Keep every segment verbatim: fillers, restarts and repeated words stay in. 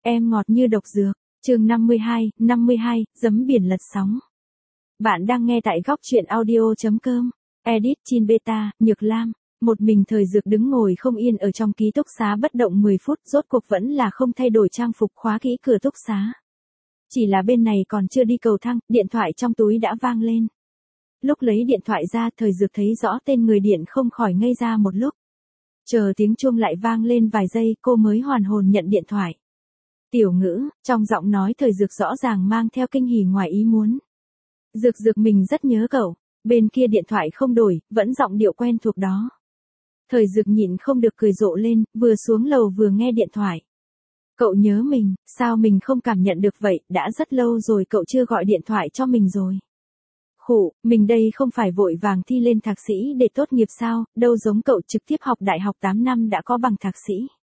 Em ngọt như độc dược. Chương năm mươi hai, năm mươi hai, giấm biển lật sóng. Bạn đang nghe tại góc truyện audio chấm com. Edit Chin Beta, Nhược Lam. Một mình Thời Dược đứng ngồi không yên ở trong ký túc xá bất động mười phút, rốt cuộc vẫn là không thay đổi trang phục, khóa kỹ cửa túc xá. Chỉ là bên này còn chưa đi cầu thang, điện thoại trong túi đã vang lên. Lúc lấy điện thoại ra, Thời Dược thấy rõ tên người điện không khỏi ngây ra một lúc. Chờ tiếng chuông lại vang lên vài giây, cô mới hoàn hồn nhận điện thoại. Tiểu Ngữ, trong giọng nói Thời Dược rõ ràng mang theo kinh hỉ ngoài ý muốn. Dược Dược mình rất nhớ cậu. Bên kia điện thoại không đổi, vẫn giọng điệu quen thuộc đó. Thời Dược nhịn không được cười rộ lên, vừa xuống lầu vừa nghe điện thoại. Cậu nhớ mình, sao mình không cảm nhận được vậy, đã rất lâu rồi cậu chưa gọi điện thoại cho mình rồi. Khụ, mình đây không phải vội vàng thi lên thạc sĩ để tốt nghiệp sao, đâu giống cậu trực tiếp học đại học tám năm đã có bằng thạc sĩ.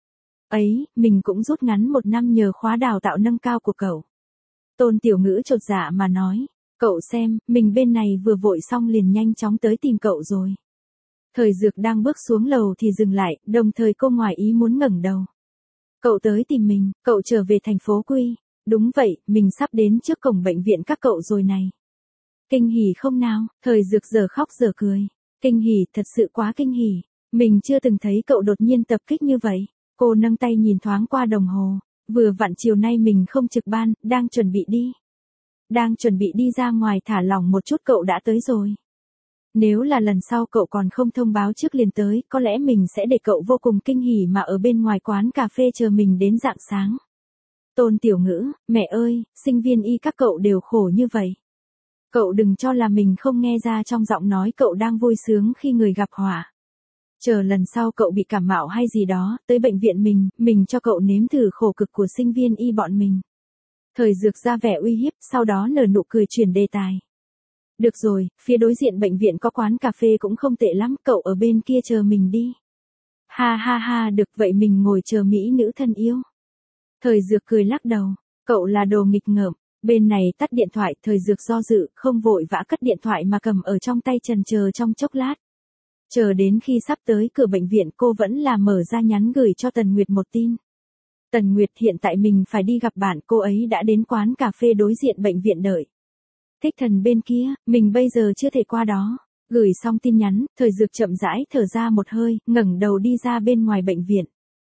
Ấy, mình cũng rút ngắn một năm nhờ khóa đào tạo nâng cao của cậu. Tôn Tiểu Ngữ chột dạ mà nói, cậu xem, mình bên này vừa vội xong liền nhanh chóng tới tìm cậu rồi. Thời Dược đang bước xuống lầu thì dừng lại, đồng thời cô ngoài ý muốn ngẩng đầu. Cậu tới tìm mình, cậu trở về thành phố Quy. Đúng vậy, mình sắp đến trước cổng bệnh viện các cậu rồi này. Kinh hỉ không nào? Thời Dược giờ khóc giờ cười. Kinh hỉ, thật sự quá kinh hỉ. Mình chưa từng thấy cậu đột nhiên tập kích như vậy. Cô nâng tay nhìn thoáng qua đồng hồ. Vừa vặn chiều nay mình không trực ban, đang chuẩn bị đi. Đang chuẩn bị đi ra ngoài thả lỏng một chút cậu đã tới rồi. Nếu là lần sau cậu còn không thông báo trước liền tới, có lẽ mình sẽ để cậu vô cùng kinh hỉ mà ở bên ngoài quán cà phê chờ mình đến rạng sáng. Tôn Tiểu Ngữ, mẹ ơi, sinh viên y các cậu đều khổ như vậy. Cậu đừng cho là mình không nghe ra trong giọng nói cậu đang vui sướng khi người gặp họa. Chờ lần sau cậu bị cảm mạo hay gì đó, tới bệnh viện mình, mình cho cậu nếm thử khổ cực của sinh viên y bọn mình. Thời Dược ra vẻ uy hiếp, sau đó nở nụ cười chuyển đề tài. Được rồi, phía đối diện bệnh viện có quán cà phê cũng không tệ lắm, cậu ở bên kia chờ mình đi. Ha ha ha, được vậy mình ngồi chờ mỹ nữ thân yêu. Thời Dược cười lắc đầu, cậu là đồ nghịch ngợm. Bên này tắt điện thoại, Thời Dược do dự, không vội vã cất điện thoại mà cầm ở trong tay chần chờ trong chốc lát. Chờ đến khi sắp tới cửa bệnh viện cô vẫn là mở ra nhắn gửi cho Tần Nguyệt một tin. Tần Nguyệt, hiện tại mình phải đi gặp bạn, cô ấy đã đến quán cà phê đối diện bệnh viện đợi. Thích Thần bên kia, mình bây giờ chưa thể qua đó. Gửi xong tin nhắn, Thời Dược chậm rãi thở ra một hơi, ngẩng đầu đi ra bên ngoài bệnh viện.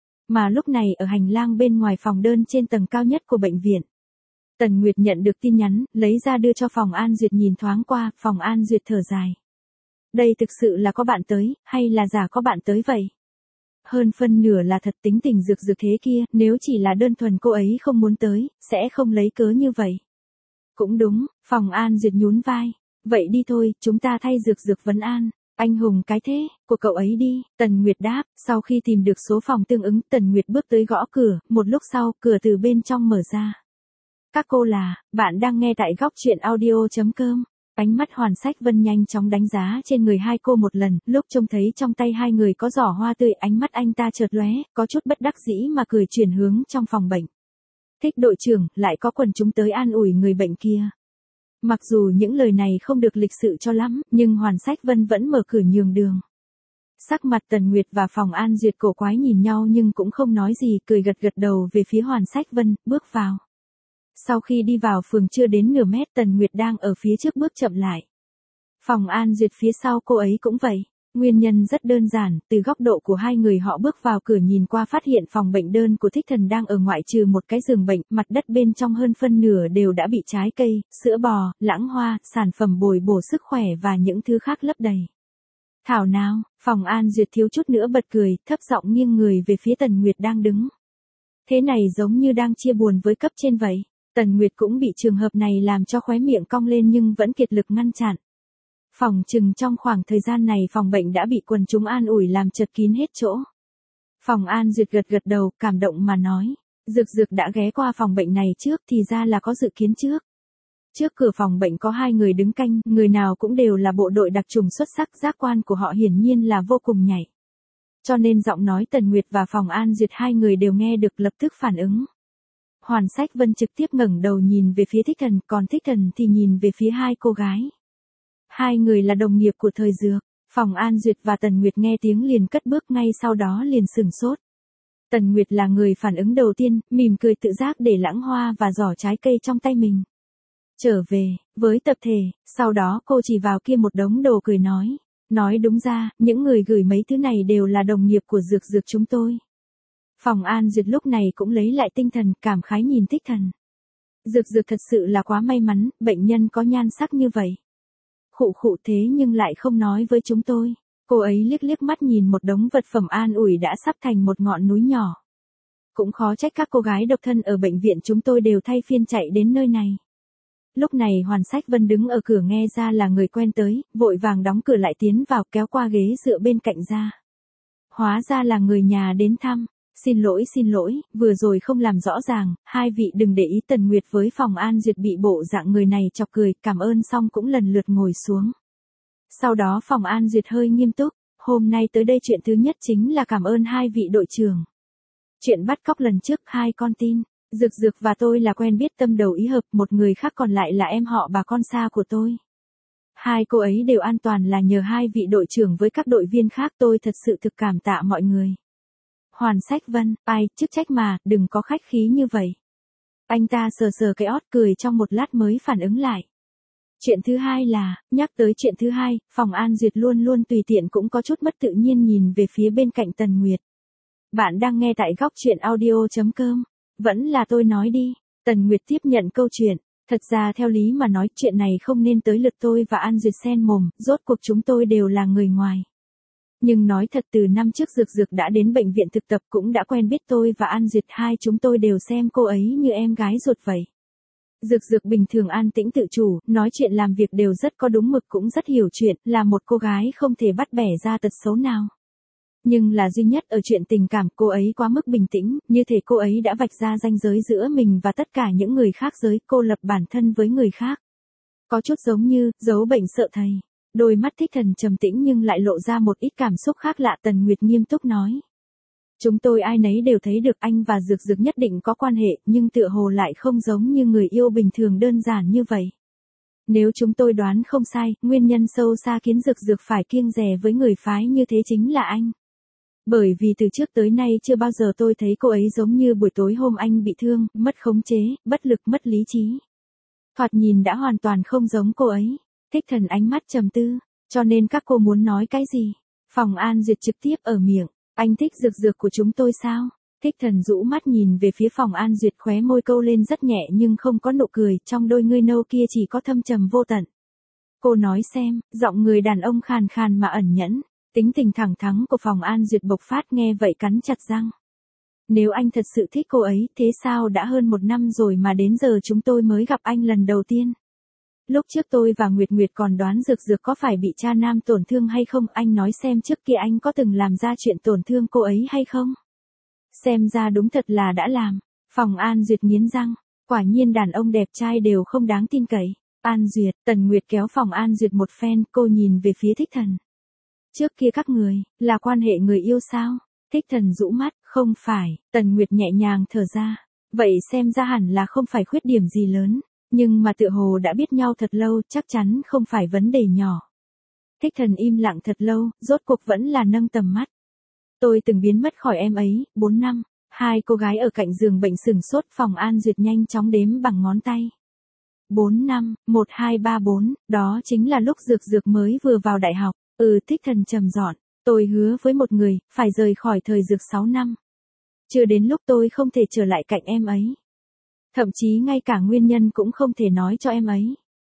Mà lúc này ở hành lang bên ngoài phòng đơn trên tầng cao nhất của bệnh viện. Tần Nguyệt nhận được tin nhắn, lấy ra đưa cho Phòng An Duyệt nhìn thoáng qua, Phòng An Duyệt thở dài. Đây thực sự là có bạn tới, hay là giả có bạn tới vậy? Hơn phân nửa là thật, tính tình Dược Dược thế kia, nếu chỉ là đơn thuần cô ấy không muốn tới, sẽ không lấy cớ như vậy. Cũng đúng, Phòng An Duyệt nhún vai. Vậy đi thôi, chúng ta thay Dược Dược vấn an. Anh hùng cái thế, của cậu ấy đi. Tần Nguyệt đáp, sau khi tìm được số phòng tương ứng, Tần Nguyệt bước tới gõ cửa, một lúc sau, cửa từ bên trong mở ra. Các cô là, bạn đang nghe tại góc truyện audio chấm com. Ánh mắt Hoàn Sách Vân nhanh chóng đánh giá trên người hai cô một lần, lúc trông thấy trong tay hai người có giỏ hoa tươi, ánh mắt anh ta chợt lóe, có chút bất đắc dĩ mà cười chuyển hướng trong phòng bệnh. Thích đội trưởng, lại có quần chúng tới an ủi người bệnh kia. Mặc dù những lời này không được lịch sự cho lắm, nhưng Hoàn Sách Vân vẫn mở cửa nhường đường. Sắc mặt Tần Nguyệt và Phòng An Duyệt cổ quái nhìn nhau nhưng cũng không nói gì, cười gật gật đầu về phía Hoàn Sách Vân, bước vào. Sau khi đi vào phường chưa đến nửa mét, Tần Nguyệt đang ở phía trước bước chậm lại. Phòng An Duyệt phía sau cô ấy cũng vậy. Nguyên nhân rất đơn giản, từ góc độ của hai người họ bước vào cửa nhìn qua phát hiện phòng bệnh đơn của Thích Thần đang ở ngoại trừ một cái giường bệnh, mặt đất bên trong hơn phân nửa đều đã bị trái cây, sữa bò, lãng hoa, sản phẩm bồi bổ sức khỏe và những thứ khác lấp đầy. Thảo nào, Phòng An Duyệt thiếu chút nữa bật cười, thấp giọng nghiêng người về phía Tần Nguyệt đang đứng. Thế này giống như đang chia buồn với cấp trên vậy. Tần Nguyệt cũng bị trường hợp này làm cho khóe miệng cong lên nhưng vẫn kiệt lực ngăn chặn. Phòng chừng trong khoảng thời gian này phòng bệnh đã bị quần chúng an ủi làm chật kín hết chỗ. Phòng An Duyệt gật gật đầu, cảm động mà nói. Dược Dược đã ghé qua phòng bệnh này trước thì ra là có dự kiến trước. Trước cửa phòng bệnh có hai người đứng canh, người nào cũng đều là bộ đội đặc trùng xuất sắc, giác quan của họ hiển nhiên là vô cùng nhạy. Cho nên giọng nói Tần Nguyệt và Phòng An Duyệt hai người đều nghe được lập tức phản ứng. Hoàn Sách Vân trực tiếp ngẩng đầu nhìn về phía Thích Thần, còn Thích Thần thì nhìn về phía hai cô gái. Hai người là đồng nghiệp của Thời Dược. Phòng An Duyệt và Tần Nguyệt nghe tiếng liền cất bước, ngay sau đó liền sửng sốt. Tần Nguyệt là người phản ứng đầu tiên, mỉm cười tự giác để lãng hoa và giỏ trái cây trong tay mình. Trở về, với tập thể, sau đó cô chỉ vào kia một đống đồ cười nói. Nói đúng ra, những người gửi mấy thứ này đều là đồng nghiệp của Dược Dược chúng tôi. Phòng An Duyệt lúc này cũng lấy lại tinh thần, cảm khái nhìn Thích Thần. Dược Dược thật sự là quá may mắn, bệnh nhân có nhan sắc như vậy. Khụ khụ thế nhưng lại không nói với chúng tôi. Cô ấy liếc liếc mắt nhìn một đống vật phẩm an ủi đã sắp thành một ngọn núi nhỏ. Cũng khó trách các cô gái độc thân ở bệnh viện chúng tôi đều thay phiên chạy đến nơi này. Lúc này Hoàn Sách Vân đứng ở cửa nghe ra là người quen tới, vội vàng đóng cửa lại tiến vào kéo qua ghế dựa bên cạnh ra. Hóa ra là người nhà đến thăm. Xin lỗi xin lỗi, vừa rồi không làm rõ ràng, hai vị đừng để ý. Tần Nguyệt với Phòng An Duyệt bị bộ dạng người này chọc cười, cảm ơn xong cũng lần lượt ngồi xuống. Sau đó Phòng An Duyệt hơi nghiêm túc, hôm nay tới đây chuyện thứ nhất chính là cảm ơn hai vị đội trưởng. Chuyện bắt cóc lần trước hai con tin, Dược Dược và tôi là quen biết tâm đầu ý hợp, một người khác còn lại là em họ bà con xa của tôi. Hai cô ấy đều an toàn là nhờ hai vị đội trưởng với các đội viên khác, tôi thật sự thực cảm tạ mọi người. Hoàn Sách Vân, ai, chức trách mà, đừng có khách khí như vậy. Anh ta sờ sờ cái ót cười trong một lát mới phản ứng lại. Chuyện thứ hai là, nhắc tới chuyện thứ hai, Phòng An Duyệt luôn luôn tùy tiện cũng có chút mất tự nhiên nhìn về phía bên cạnh Tần Nguyệt. Bạn đang nghe tại góc chuyện audio.com. Vẫn là tôi nói đi. Tần Nguyệt tiếp nhận câu chuyện. Thật ra theo lý mà nói chuyện này không nên tới lượt tôi và An Duyệt xen mồm, rốt cuộc chúng tôi đều là người ngoài. Nhưng nói thật từ năm trước Dược Dược đã đến bệnh viện thực tập cũng đã quen biết tôi và An Duyệt, hai chúng tôi đều xem cô ấy như em gái ruột vậy. Dược Dược bình thường an tĩnh tự chủ, nói chuyện làm việc đều rất có đúng mực cũng rất hiểu chuyện, là một cô gái không thể bắt bẻ ra tật xấu nào. Nhưng là duy nhất ở chuyện tình cảm cô ấy quá mức bình tĩnh, như thể cô ấy đã vạch ra ranh giới giữa mình và tất cả những người khác giới, cô lập bản thân với người khác. Có chút giống như, giấu bệnh sợ thầy. Đôi mắt Thích Thần trầm tĩnh nhưng lại lộ ra một ít cảm xúc khác lạ. Tần Nguyệt nghiêm túc nói. Chúng tôi ai nấy đều thấy được anh và Dược Dược nhất định có quan hệ, nhưng tựa hồ lại không giống như người yêu bình thường đơn giản như vậy. Nếu chúng tôi đoán không sai, nguyên nhân sâu xa khiến Dược Dược phải kiêng dè với người phái như thế chính là anh. Bởi vì từ trước tới nay chưa bao giờ tôi thấy cô ấy giống như buổi tối hôm anh bị thương, mất khống chế, bất lực, mất lý trí. Thoạt nhìn đã hoàn toàn không giống cô ấy. Thích Thần ánh mắt trầm tư, cho nên các cô muốn nói cái gì? Phòng An Duyệt trực tiếp ở miệng, anh thích Dược Dược của chúng tôi sao? Thích Thần rũ mắt nhìn về phía Phòng An Duyệt, khóe môi câu lên rất nhẹ nhưng không có nụ cười, trong đôi ngươi nâu kia chỉ có thâm trầm vô tận. Cô nói xem, giọng người đàn ông khàn khàn mà ẩn nhẫn, tính tình thẳng thắn của Phòng An Duyệt bộc phát, nghe vậy cắn chặt răng. Nếu anh thật sự thích cô ấy, thế sao đã hơn một năm rồi mà đến giờ chúng tôi mới gặp anh lần đầu tiên? Lúc trước tôi và Nguyệt Nguyệt còn đoán Dược Dược có phải bị cha nam tổn thương hay không, anh nói xem trước kia anh có từng làm ra chuyện tổn thương cô ấy hay không? Xem ra đúng thật là đã làm. Phòng An Duyệt nghiến răng, quả nhiên đàn ông đẹp trai đều không đáng tin cậy. An Duyệt, Tần Nguyệt kéo Phòng An Duyệt một phen, cô nhìn về phía Thích Thần. Trước kia các người, là quan hệ người yêu sao? Thích Thần rũ mắt, không phải. Tần Nguyệt nhẹ nhàng thở ra. Vậy xem ra hẳn là không phải khuyết điểm gì lớn. Nhưng mà tựa hồ đã biết nhau thật lâu, chắc chắn không phải vấn đề nhỏ. Thích Thần im lặng thật lâu, rốt cuộc vẫn là nâng tầm mắt. Tôi từng biến mất khỏi em ấy, bốn năm. Hai cô gái ở cạnh giường bệnh sừng sốt. Phòng An Duyệt nhanh chóng đếm bằng ngón tay. bốn năm, một hai ba bốn, đó chính là lúc Dược Dược mới vừa vào đại học. Ừ, Thích Thần trầm giọng, tôi hứa với một người, phải rời khỏi thời Dược sáu năm. Chưa đến lúc tôi không thể trở lại cạnh em ấy. Thậm chí ngay cả nguyên nhân cũng không thể nói cho em ấy.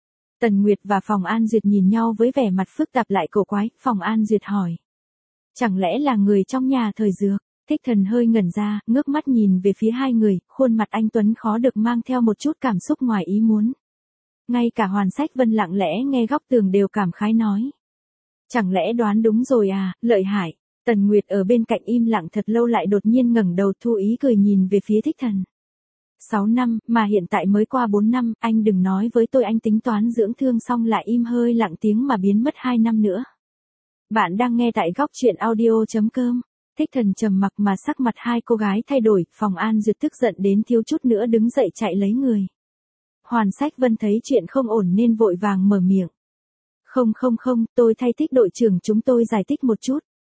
Tần Nguyệt và Phòng An Duyệt nhìn nhau với vẻ mặt phức tạp lại cổ quái. Phòng An Duyệt hỏi. Chẳng lẽ là người trong nhà thời Dược? Thích Thần hơi ngẩn ra, ngước mắt nhìn về phía hai người, khuôn mặt anh Tuấn khó được mang theo một chút cảm xúc ngoài ý muốn. Ngay cả Hoàn Sách Vân lặng lẽ nghe góc tường đều cảm khái nói. Chẳng lẽ đoán đúng rồi à, lợi hại. Tần Nguyệt ở bên cạnh im lặng thật lâu lại đột nhiên ngẩng đầu thu ý cười nhìn về phía Thích Thần. sáu năm, mà hiện tại mới qua bốn năm, anh đừng nói với tôi anh tính toán dưỡng thương xong lại im hơi lặng tiếng mà biến mất hai năm nữa. Bạn đang nghe tại góc chuyện audio.com. Thích Thần trầm mặc mà sắc mặt hai cô gái thay đổi, Phòng An Duyệt tức giận đến thiếu chút nữa đứng dậy chạy lấy người. Hoàn Sách Vân thấy chuyện không ổn nên vội vàng mở miệng. Không không không, tôi thay thích đội trưởng chúng tôi giải thích một chút.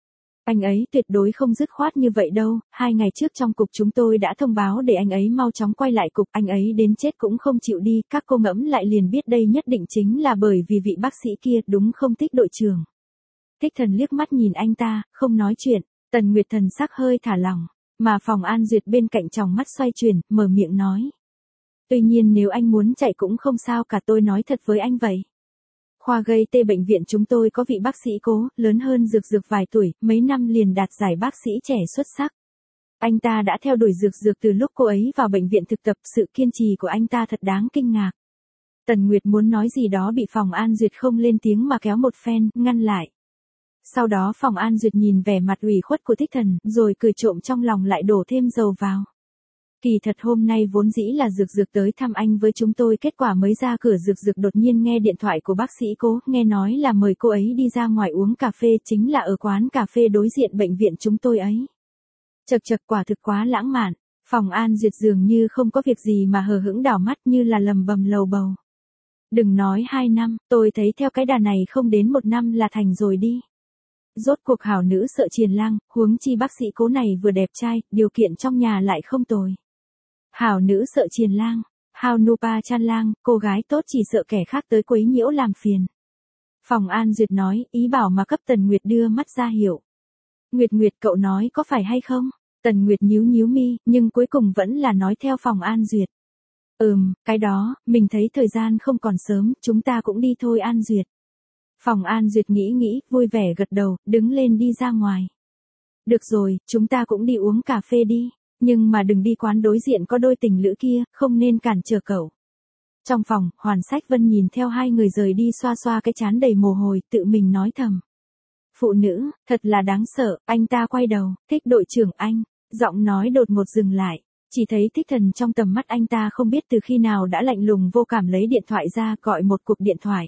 Anh ấy tuyệt đối không dứt khoát như vậy đâu, hai ngày trước trong cục chúng tôi đã thông báo để anh ấy mau chóng quay lại cục, anh ấy đến chết cũng không chịu đi, các cô ngẫm lại liền biết đây nhất định chính là bởi vì vị bác sĩ kia, đúng không Tích đội trưởng? Thích Thần liếc mắt nhìn anh ta, không nói chuyện, Tần Nguyệt thần sắc hơi thả lỏng, mà Phòng An Duyệt bên cạnh tròng mắt xoay chuyển, mở miệng nói. Tuy nhiên nếu anh muốn chạy cũng không sao cả, tôi nói thật với anh vậy. Khoa gây tê bệnh viện chúng tôi có vị bác sĩ Cố, lớn hơn Dược Dược vài tuổi, mấy năm liền đạt giải bác sĩ trẻ xuất sắc. Anh ta đã theo đuổi Dược Dược từ lúc cô ấy vào bệnh viện thực tập, sự kiên trì của anh ta thật đáng kinh ngạc. Tần Nguyệt muốn nói gì đó bị Phòng An Duyệt không lên tiếng mà kéo một phen, ngăn lại. Sau đó Phòng An Duyệt nhìn vẻ mặt ủy khuất của Thích Thần, rồi cười trộm trong lòng lại đổ thêm dầu vào. Kỳ thật hôm nay vốn dĩ là Dược Dược tới thăm anh với chúng tôi, kết quả mới ra cửa Dược Dược đột nhiên nghe điện thoại của bác sĩ Cố, nghe nói là mời cô ấy đi ra ngoài uống cà phê, chính là ở quán cà phê đối diện bệnh viện chúng tôi ấy. Chật chật, quả thực quá lãng mạn. Phòng An Duyệt dường như không có việc gì mà hờ hững đảo mắt, như là lầm bầm lầu bầu. Đừng nói hai năm, tôi thấy theo cái đà này không đến một năm là thành rồi đi. Rốt cuộc hảo nữ sợ Triền Lang, huống chi bác sĩ Cố này vừa đẹp trai, điều kiện trong nhà lại không tồi. Hảo nữ sợ Triền Lang, Hào Nupa Chan Lang, cô gái tốt chỉ sợ kẻ khác tới quấy nhiễu làm phiền. Phòng An Duyệt nói, ý bảo mà cấp Tần Nguyệt đưa mắt ra hiệu. Nguyệt Nguyệt, cậu nói có phải hay không? Tần Nguyệt nhíu nhíu mi, nhưng cuối cùng vẫn là nói theo Phòng An Duyệt. Ừm, cái đó, mình thấy thời gian không còn sớm, chúng ta cũng đi thôi An Duyệt. Phòng An Duyệt nghĩ nghĩ, vui vẻ gật đầu, đứng lên đi ra ngoài. Được rồi, chúng ta cũng đi uống cà phê đi, nhưng mà đừng đi quán đối diện có đôi tình lữ kia, không nên cản trở cậu. Trong phòng, Hoàn Sách Vân nhìn theo hai người rời đi xoa xoa cái trán đầy mồ hôi, tự mình nói thầm. Phụ nữ, thật là đáng sợ, anh ta quay đầu, Thích đội trưởng anh, giọng nói đột ngột dừng lại. Chỉ thấy Thích Thần trong tầm mắt anh ta không biết từ khi nào đã lạnh lùng vô cảm lấy điện thoại ra gọi một cuộc điện thoại.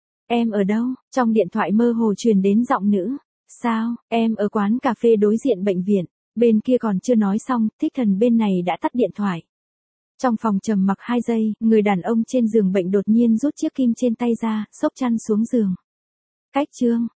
Em ở đâu? Trong điện thoại mơ hồ truyền đến giọng nữ. Sao, em ở quán cà phê đối diện bệnh viện. Bên kia còn chưa nói xong, Thích Thần bên này đã tắt điện thoại. Trong phòng trầm mặc hai giây, người đàn ông trên giường bệnh đột nhiên rút chiếc kim trên tay ra, xốc chăn xuống giường. Cách chương.